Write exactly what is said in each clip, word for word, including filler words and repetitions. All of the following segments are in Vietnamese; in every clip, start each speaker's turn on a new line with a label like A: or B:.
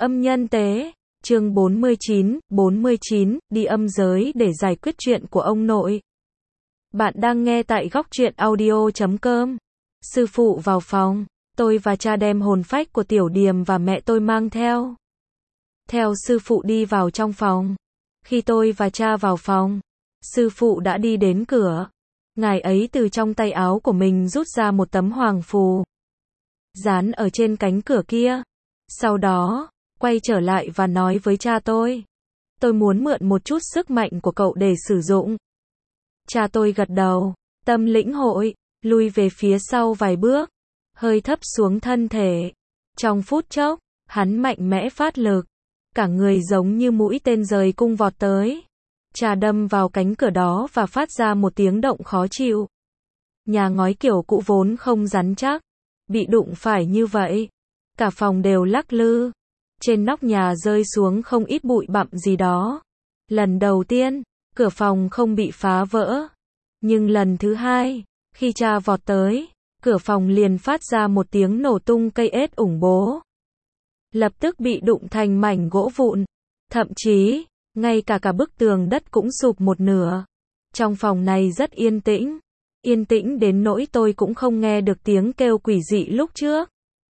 A: Âm nhân tế, chương bốn mươi chín, bốn mươi chín, đi âm giới để giải quyết chuyện của ông nội. Bạn đang nghe tại góc truyện audio chấm com. Sư phụ vào phòng, tôi và cha đem hồn phách của Tiểu Điềm và mẹ tôi mang theo. Theo sư phụ đi vào trong phòng. Khi tôi và cha vào phòng, sư phụ đã đi đến cửa. Ngài ấy từ trong tay áo của mình rút ra một tấm hoàng phù, dán ở trên cánh cửa kia. Sau đó, quay trở lại và nói với cha tôi. Tôi muốn mượn một chút sức mạnh của cậu để sử dụng. Cha tôi gật đầu, tâm lĩnh hội, lui về phía sau vài bước, hơi thấp xuống thân thể. Trong phút chốc, hắn mạnh mẽ phát lực, cả người giống như mũi tên rời cung vọt tới. Cha đâm vào cánh cửa đó và phát ra một tiếng động khó chịu. Nhà ngói kiểu cũ vốn không rắn chắc, bị đụng phải như vậy, cả phòng đều lắc lư. Trên nóc nhà rơi xuống không ít bụi bặm gì đó. Lần đầu tiên, cửa phòng không bị phá vỡ. Nhưng lần thứ hai, khi cha vọt tới, cửa phòng liền phát ra một tiếng nổ tung cây ết ủng bố. Lập tức bị đụng thành mảnh gỗ vụn. Thậm chí, ngay cả cả bức tường đất cũng sụp một nửa. Trong phòng này rất yên tĩnh. Yên tĩnh đến nỗi tôi cũng không nghe được tiếng kêu quỷ dị lúc trước.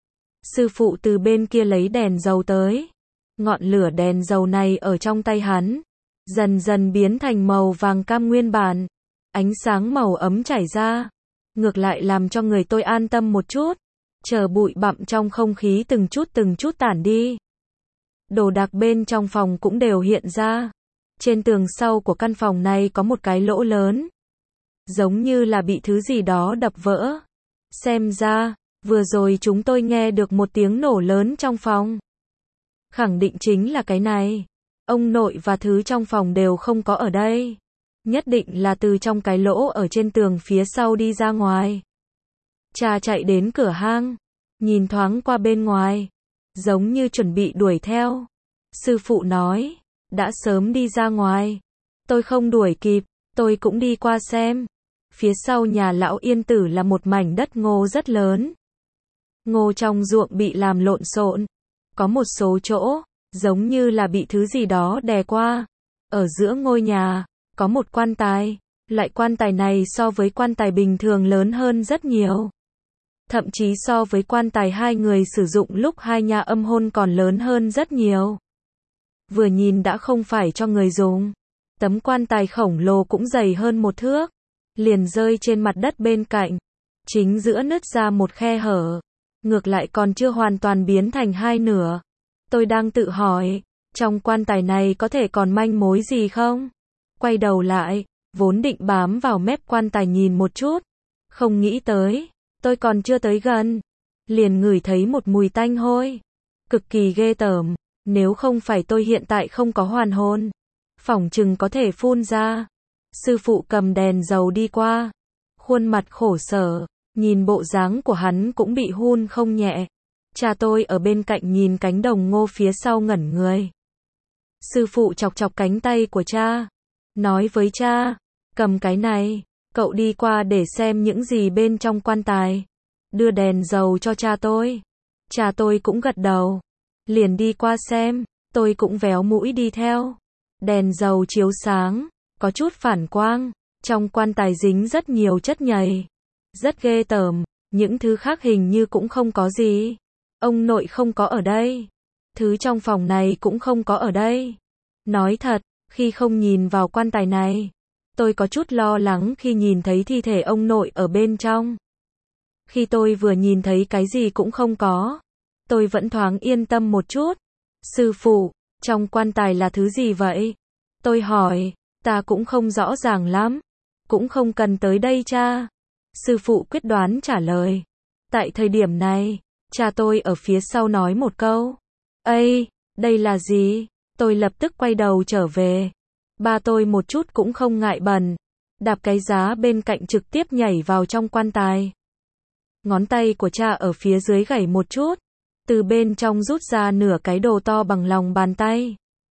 A: Sư phụ từ bên kia lấy đèn dầu tới. Ngọn lửa đèn dầu này ở trong tay hắn, dần dần biến thành màu vàng cam nguyên bản. Ánh sáng màu ấm chảy ra, ngược lại làm cho người tôi an tâm một chút. Chờ bụi bặm trong không khí từng chút từng chút tản đi. Đồ đạc bên trong phòng cũng đều hiện ra. Trên tường sau của căn phòng này có một cái lỗ lớn, giống như là bị thứ gì đó đập vỡ. Xem ra, vừa rồi chúng tôi nghe được một tiếng nổ lớn trong phòng. Khẳng định chính là cái này. Ông nội và thứ trong phòng đều không có ở đây. Nhất định là từ trong cái lỗ ở trên tường phía sau đi ra ngoài. Cha chạy đến cửa hang, nhìn thoáng qua bên ngoài, giống như chuẩn bị đuổi theo. Sư phụ nói, đã sớm đi ra ngoài. Tôi không đuổi kịp, tôi cũng đi qua xem. Phía sau nhà lão Yên Tử là một mảnh đất ngô rất lớn. Ngô trong ruộng bị làm lộn xộn. Có một số chỗ, giống như là bị thứ gì đó đè qua. Ở giữa ngôi nhà, có một quan tài. Loại quan tài này so với quan tài bình thường lớn hơn rất nhiều. Thậm chí so với quan tài hai người sử dụng lúc hai nhà âm hôn còn lớn hơn rất nhiều. Vừa nhìn đã không phải cho người dùng. Tấm quan tài khổng lồ cũng dày hơn một thước. Liền rơi trên mặt đất bên cạnh. Chính giữa nứt ra một khe hở. Ngược lại còn chưa hoàn toàn biến thành hai nửa. Tôi đang tự hỏi, trong quan tài này có thể còn manh mối gì không? Quay đầu lại, vốn định bám vào mép quan tài nhìn một chút. Không nghĩ tới, tôi còn chưa tới gần. Liền ngửi thấy một mùi tanh hôi. Cực kỳ ghê tởm, nếu không phải tôi hiện tại không có hoàn hồn. Phỏng chừng có thể phun ra. Sư phụ cầm đèn dầu đi qua. Khuôn mặt khổ sở. Nhìn bộ dáng của hắn cũng bị hun không nhẹ. Cha tôi ở bên cạnh nhìn cánh đồng ngô phía sau ngẩn người. Sư phụ chọc chọc cánh tay của cha. Nói với cha, cầm cái này, cậu đi qua để xem những gì bên trong quan tài. Đưa đèn dầu cho cha tôi. Cha tôi cũng gật đầu. Liền đi qua xem, tôi cũng véo mũi đi theo. Đèn dầu chiếu sáng, có chút phản quang. Trong quan tài dính rất nhiều chất nhầy. Rất ghê tởm, những thứ khác hình như cũng không có gì. Ông nội không có ở đây. Thứ trong phòng này cũng không có ở đây. Nói thật, khi không nhìn vào quan tài này, tôi có chút lo lắng khi nhìn thấy thi thể ông nội ở bên trong. Khi tôi vừa nhìn thấy cái gì cũng không có, tôi vẫn thoáng yên tâm một chút. Sư phụ, trong quan tài là thứ gì vậy? Tôi hỏi, ta cũng không rõ ràng lắm. Cũng không cần tới đây cha. Sư phụ quyết đoán trả lời. Tại thời điểm này, cha tôi ở phía sau nói một câu. Ây, đây là gì? Tôi lập tức quay đầu trở về. Ba tôi một chút cũng không ngại bẩn. Đạp cái giá bên cạnh trực tiếp nhảy vào trong quan tài. Ngón tay của cha ở phía dưới gảy một chút. Từ bên trong rút ra nửa cái đồ to bằng lòng bàn tay.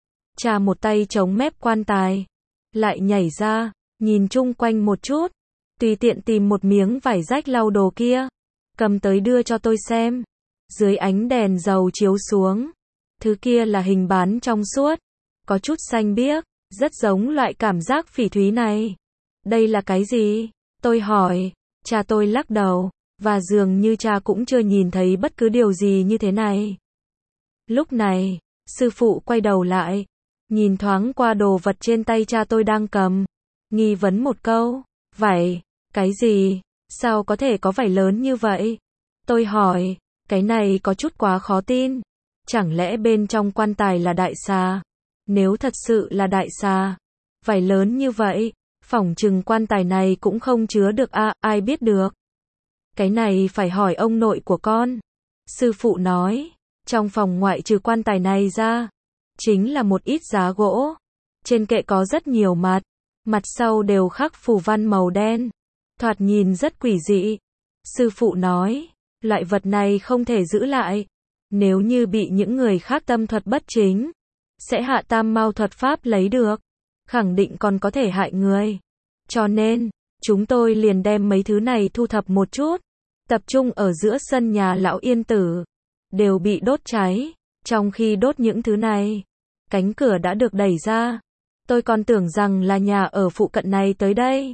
A: Cha một tay chống mép quan tài. Lại nhảy ra, nhìn chung quanh một chút. Tùy tiện tìm một miếng vải rách lau đồ kia. Cầm tới đưa cho tôi xem. Dưới ánh đèn dầu chiếu xuống. Thứ kia là hình bán trong suốt, có chút xanh biếc, rất giống loại cảm giác phỉ thúy này. Đây là cái gì? Tôi hỏi. Cha tôi lắc đầu, và dường như cha cũng chưa nhìn thấy bất cứ điều gì như thế này. Lúc này, sư phụ quay đầu lại, nhìn thoáng qua đồ vật trên tay cha tôi đang cầm, nghi vấn một câu. Vảy? Cái gì? Sao có thể có vảy lớn như vậy? Tôi hỏi. Cái này có chút quá khó tin. Chẳng lẽ bên trong quan tài là đại xà? Nếu thật sự là đại xà, vảy lớn như vậy, phỏng chừng quan tài này cũng không chứa được à, ai biết được. Cái này phải hỏi ông nội của con. Sư phụ nói, trong phòng ngoại trừ quan tài này ra, chính là một ít giá gỗ. Trên kệ có rất nhiều mặt, mặt sau đều khắc phù văn màu đen. Thoạt nhìn rất quỷ dị. Sư phụ nói, loại vật này không thể giữ lại. Nếu như bị những người khác tâm thuật bất chính, sẽ hạ tam mao thuật pháp lấy được. Khẳng định còn có thể hại người. Cho nên, chúng tôi liền đem mấy thứ này thu thập một chút, tập trung ở giữa sân nhà lão Yên Tử. Đều bị đốt cháy. Trong khi đốt những thứ này, cánh cửa đã được đẩy ra. Tôi còn tưởng rằng là nhà ở phụ cận này tới đây.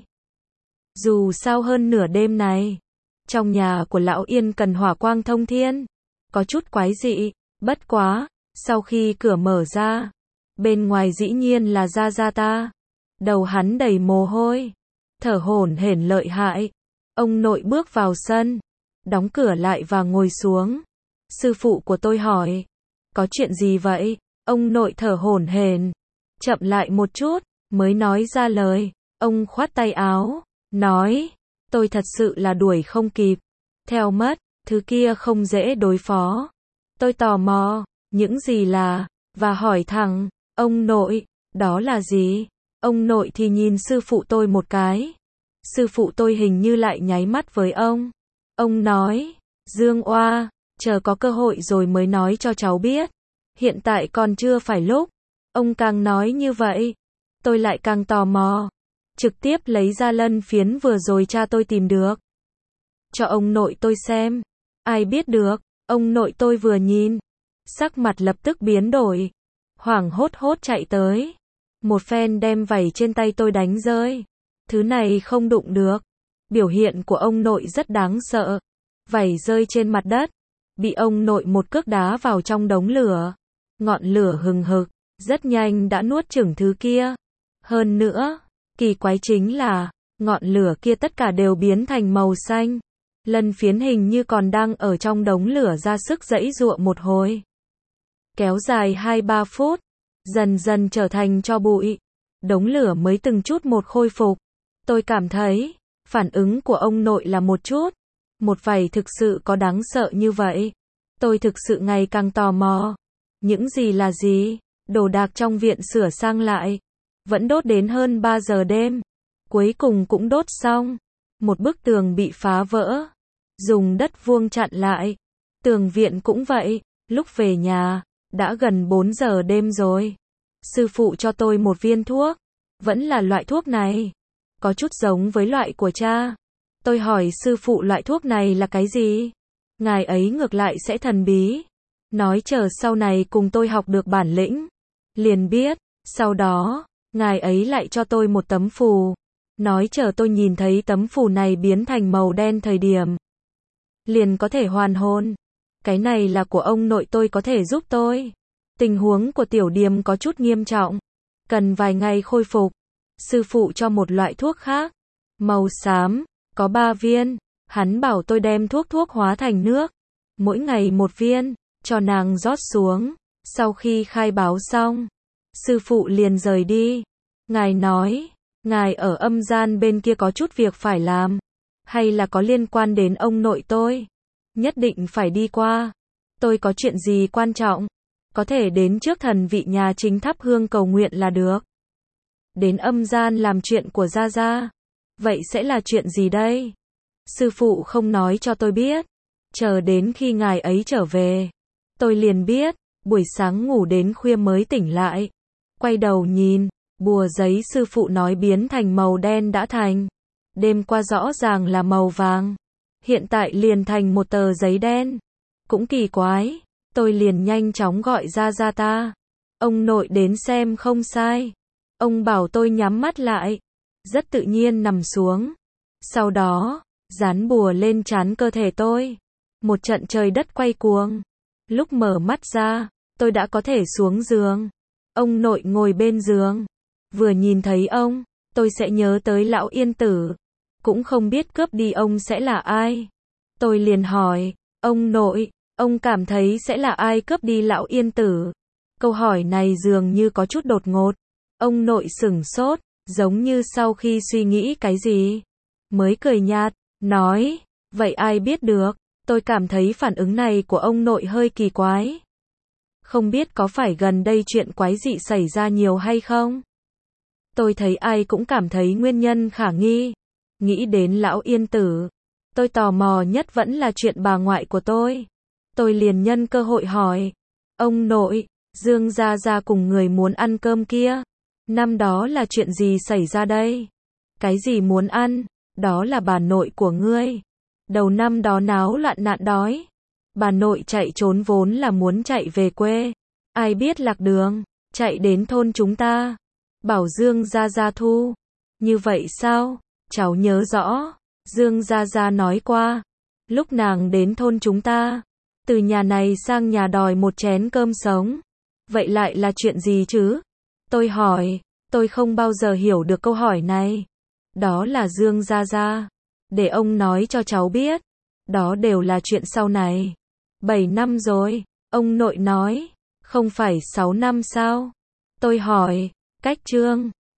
A: Dù sao hơn nửa đêm này, trong nhà của lão Yên cần hỏa quang thông thiên. Có chút quái dị, bất quá, sau khi cửa mở ra, bên ngoài dĩ nhiên là Gia Gia ta. Đầu hắn đầy mồ hôi, thở hổn hển lợi hại. Ông nội bước vào sân, đóng cửa lại và ngồi xuống. Sư phụ của tôi hỏi, có chuyện gì vậy? Ông nội thở hổn hển, chậm lại một chút, mới nói ra lời. Ông khoát tay áo, nói, tôi thật sự là đuổi không kịp. Theo mất, thứ kia không dễ đối phó. Tôi tò mò, những gì là, và hỏi thẳng, ông nội, đó là gì? Ông nội thì nhìn sư phụ tôi một cái. Sư phụ tôi hình như lại nháy mắt với ông. Ông nói, Dương Oa, chờ có cơ hội rồi mới nói cho cháu biết. Hiện tại còn chưa phải lúc. Ông càng nói như vậy, tôi lại càng tò mò. Trực tiếp lấy ra lân phiến vừa rồi cha tôi tìm được. Cho ông nội tôi xem. Ai biết được, ông nội tôi vừa nhìn, sắc mặt lập tức biến đổi. Hoảng hốt hốt chạy tới. Một phen đem vảy trên tay tôi đánh rơi. Thứ này không đụng được. Biểu hiện của ông nội rất đáng sợ. Vảy rơi trên mặt đất, bị ông nội một cước đá vào trong đống lửa. Ngọn lửa hừng hực, rất nhanh đã nuốt chửng thứ kia. Hơn nữa, kỳ quái chính là, ngọn lửa kia tất cả đều biến thành màu xanh. Lân phiến hình như còn đang ở trong đống lửa ra sức giãy giụa một hồi. Kéo dài hai ba phút, dần dần trở thành tro bụi. Đống lửa mới từng chút một khôi phục. Tôi cảm thấy, phản ứng của ông nội là một chút. Một vảy thực sự có đáng sợ như vậy. Tôi thực sự ngày càng tò mò. Những gì là gì? Đồ đạc trong viện sửa sang lại. Vẫn đốt đến hơn ba giờ đêm. Cuối cùng cũng đốt xong. Một bức tường bị phá vỡ. Dùng đất vuông chặn lại. Tường viện cũng vậy. Lúc về nhà, đã gần bốn giờ đêm rồi. Sư phụ cho tôi một viên thuốc. Vẫn là loại thuốc này. Có chút giống với loại của cha. Tôi hỏi sư phụ loại thuốc này là cái gì? Ngài ấy ngược lại sẽ thần bí. Nói chờ sau này cùng tôi học được bản lĩnh. Liền biết. Sau đó, ngài ấy lại cho tôi một tấm phù. Nói chờ tôi nhìn thấy tấm phù này biến thành màu đen thời điểm. Liền có thể hoàn hồn. Cái này là của ông nội tôi có thể giúp tôi. Tình huống của tiểu điềm có chút nghiêm trọng. Cần vài ngày khôi phục. Sư phụ cho một loại thuốc khác. Màu xám. Có ba viên. Hắn bảo tôi đem thuốc thuốc hóa thành nước. Mỗi ngày một viên. Cho nàng rót xuống. Sau khi khai báo xong, sư phụ liền rời đi. Ngài nói, ngài ở âm gian bên kia có chút việc phải làm. Hay là có liên quan đến ông nội tôi. Nhất định phải đi qua. Tôi có chuyện gì quan trọng. Có thể đến trước thần vị nhà chính thắp hương cầu nguyện là được. Đến âm gian làm chuyện của Gia Gia. Vậy sẽ là chuyện gì đây? Sư phụ không nói cho tôi biết. Chờ đến khi ngài ấy trở về. Tôi liền biết. Buổi sáng ngủ đến khuya mới tỉnh lại. Quay đầu nhìn. Bùa giấy sư phụ nói biến thành màu đen đã thành. Đêm qua rõ ràng là màu vàng. Hiện tại liền thành một tờ giấy đen. Cũng kỳ quái. Tôi liền nhanh chóng gọi Gia Gia ta. Ông nội đến xem không sai. Ông bảo tôi nhắm mắt lại. Rất tự nhiên nằm xuống. Sau đó, dán bùa lên trán cơ thể tôi. Một trận trời đất quay cuồng. Lúc mở mắt ra, tôi đã có thể xuống giường. Ông nội ngồi bên giường. Vừa nhìn thấy ông, tôi sẽ nhớ tới lão Yên Tử. Cũng không biết cướp đi ông sẽ là ai. Tôi liền hỏi, ông nội, ông cảm thấy sẽ là ai cướp đi lão Yên Tử? Câu hỏi này dường như có chút đột ngột. Ông nội sửng sốt, giống như sau khi suy nghĩ cái gì. Mới cười nhạt, nói, vậy ai biết được? Tôi cảm thấy phản ứng này của ông nội hơi kỳ quái. Không biết có phải gần đây chuyện quái dị xảy ra nhiều hay không? Tôi thấy ai cũng cảm thấy nguyên nhân khả nghi. Nghĩ đến lão Yên Tử. Tôi tò mò nhất vẫn là chuyện bà ngoại của tôi. Tôi liền nhân cơ hội hỏi. Ông nội, Dương Gia Gia cùng người muốn ăn cơm kia. Năm đó là chuyện gì xảy ra đây? Cái gì muốn ăn? Đó là bà nội của ngươi. Đầu năm đó náo loạn nạn đói. Bà nội chạy trốn vốn là muốn chạy về quê. Ai biết lạc đường, chạy đến thôn chúng ta. Bảo Dương Gia Gia thu. Như vậy sao? Cháu nhớ rõ. Dương Gia Gia nói qua. Lúc nàng đến thôn chúng ta. Từ nhà này sang nhà đòi một chén cơm sống. Vậy lại là chuyện gì chứ? Tôi hỏi. Tôi không bao giờ hiểu được câu hỏi này. Đó là Dương Gia Gia. Để ông nói cho cháu biết. Đó đều là chuyện sau này. Bảy năm rồi. Ông nội nói. Không phải sáu năm sao? Tôi hỏi. Cách chương.